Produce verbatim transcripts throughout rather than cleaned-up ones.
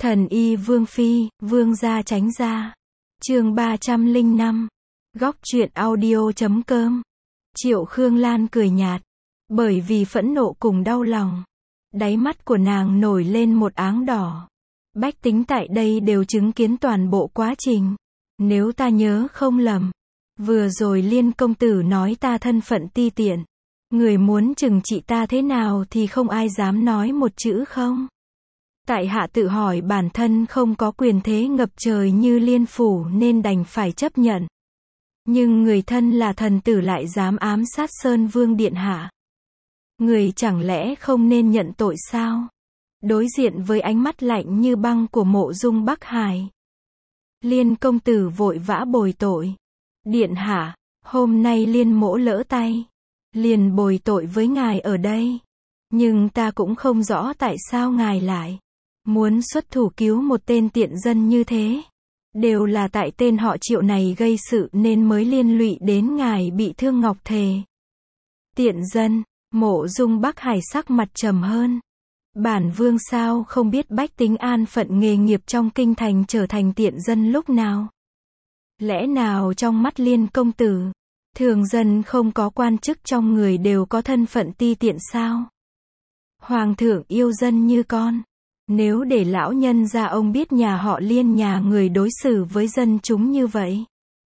Thần y Vương Phi, Vương gia tránh gia. Chương ba trăm lẻ năm. Góc truyện audio chấm com. Triệu Khương Lan cười nhạt. Bởi vì phẫn nộ cùng đau lòng. Đáy mắt của nàng nổi lên một áng đỏ. Bách tính tại đây đều chứng kiến toàn bộ quá trình. Nếu ta nhớ không lầm. Vừa rồi Liên công tử nói ta thân phận ti tiện. Người muốn trừng trị ta thế nào thì không ai dám nói một chữ không. Tại hạ tự hỏi bản thân không có quyền thế ngập trời như Liên phủ nên đành phải chấp nhận. Nhưng người thân là thần tử lại dám ám sát Sơn Vương điện hạ. Người chẳng lẽ không nên nhận tội sao? Đối diện với ánh mắt lạnh như băng của Mộ Dung Bắc Hải, Liên công tử vội vã bồi tội. Điện hạ, hôm nay Liên mỗ lỡ tay, liền bồi tội với ngài ở đây. Nhưng ta cũng không rõ tại sao ngài lại muốn xuất thủ cứu một tên tiện dân như thế. Đều là tại tên họ Triệu này gây sự nên mới liên lụy đến ngài bị thương ngọc thề. Tiện dân, Mộ Dung Bắc Hải sắc mặt trầm hơn. Bản vương sao không biết bách tính an phận nghề nghiệp trong kinh thành trở thành tiện dân lúc nào? Lẽ nào trong mắt Liên công tử, thường dân không có quan chức trong người đều có thân phận ti tiện sao? Hoàng thượng yêu dân như con. Nếu để lão nhân gia ông biết nhà họ Liên nhà người đối xử với dân chúng như vậy,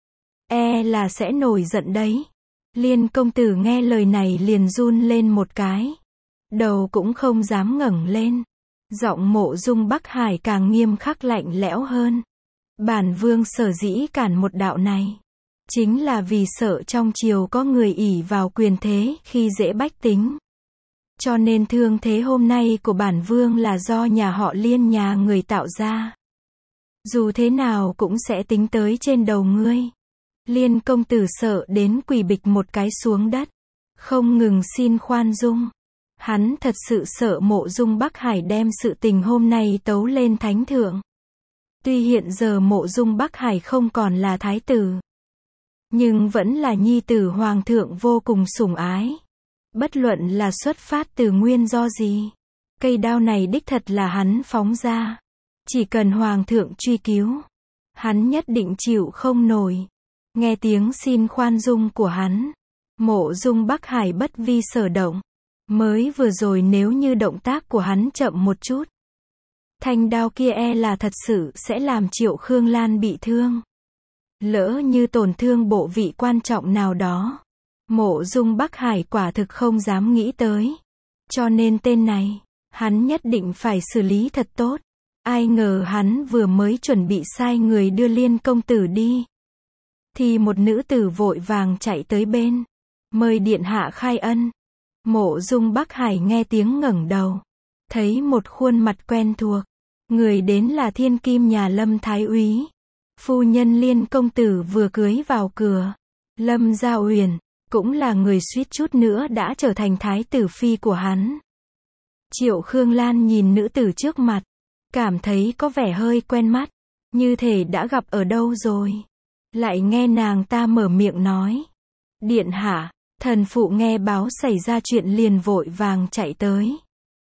e là sẽ nổi giận đấy. Liên công tử nghe lời này liền run lên một cái. Đầu cũng không dám ngẩng lên. Giọng Mộ Dung Bắc Hải càng nghiêm khắc lạnh lẽo hơn. Bản vương sở dĩ cản một đạo này, chính là vì sợ trong triều có người ỷ vào quyền thế khi dễ bách tính. Cho nên thương thế hôm nay của bản vương là do nhà họ Liên nhà người tạo ra. Dù thế nào cũng sẽ tính tới trên đầu ngươi. Liên công tử sợ đến quỳ bịch một cái xuống đất, không ngừng xin khoan dung. Hắn thật sự sợ Mộ Dung Bắc Hải đem sự tình hôm nay tấu lên thánh thượng. Tuy hiện giờ Mộ Dung Bắc Hải không còn là thái tử, nhưng vẫn là nhi tử hoàng thượng vô cùng sủng ái. Bất luận là xuất phát từ nguyên do gì, cây đao này đích thật là hắn phóng ra. Chỉ cần hoàng thượng truy cứu, hắn nhất định chịu không nổi. Nghe tiếng xin khoan dung của hắn, Mộ Dung Bắc Hải bất vi sở động. Mới vừa rồi nếu như động tác của hắn chậm một chút, thanh đao kia e là thật sự sẽ làm Triệu Khương Lan bị thương. Lỡ như tổn thương bộ vị quan trọng nào đó, Mộ Dung Bắc Hải quả thực không dám nghĩ tới. Cho nên tên này, hắn nhất định phải xử lý thật tốt. Ai ngờ hắn vừa mới chuẩn bị sai người đưa Liên công tử đi, thì một nữ tử vội vàng chạy tới bên, mời điện hạ khai ân. Mộ Dung Bắc Hải nghe tiếng ngẩng đầu, thấy một khuôn mặt quen thuộc. Người đến là thiên kim nhà Lâm Thái Úy, phu nhân Liên công tử vừa cưới vào cửa. Lâm Gia Uyển cũng là người suýt chút nữa đã trở thành thái tử phi của hắn. Triệu Khương Lan nhìn nữ tử trước mặt, cảm thấy có vẻ hơi quen mắt, như thể đã gặp ở đâu rồi. Lại nghe nàng ta mở miệng nói, điện hạ, thần phụ nghe báo xảy ra chuyện liền vội vàng chạy tới.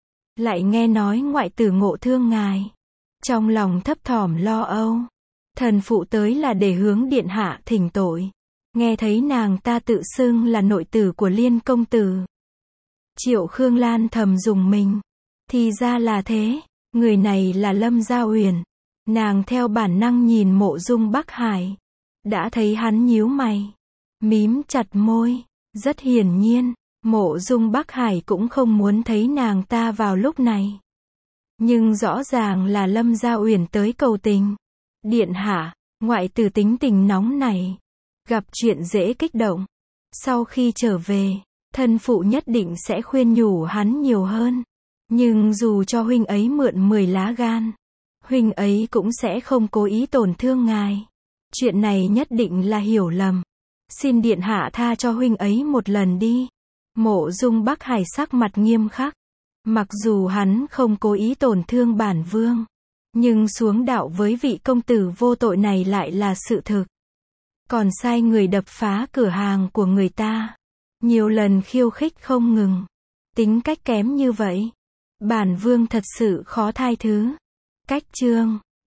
Lại nghe nói ngoại tử ngộ thương ngài, trong lòng thấp thỏm lo âu. Thần phụ tới là để hướng điện hạ thỉnh tội. Nghe thấy nàng ta tự xưng là nội tử của Liên công tử, Triệu Khương Lan thầm dùng mình. Thì ra là thế, người này là Lâm Gia Uyển. Nàng theo bản năng nhìn Mộ Dung Bắc Hải, đã thấy hắn nhíu mày, mím chặt môi. Rất hiển nhiên, Mộ Dung Bắc Hải cũng không muốn thấy nàng ta vào lúc này. Nhưng rõ ràng là Lâm Gia Uyển tới cầu tình. Điện hạ, ngoại tử tính tình nóng này, gặp chuyện dễ kích động. Sau khi trở về, thân phụ nhất định sẽ khuyên nhủ hắn nhiều hơn. Nhưng dù cho huynh ấy mượn mười lá gan, huynh ấy cũng sẽ không cố ý tổn thương ngài. Chuyện này nhất định là hiểu lầm. Xin điện hạ tha cho huynh ấy một lần đi. Mộ Dung Bắc Hải sắc mặt nghiêm khắc. Mặc dù hắn không cố ý tổn thương bản vương, nhưng xuống đạo với vị công tử vô tội này lại là sự thực. Còn sai người đập phá cửa hàng của người ta, nhiều lần khiêu khích không ngừng. Tính cách kém như vậy, bản vương thật sự khó tha thứ. Cách chương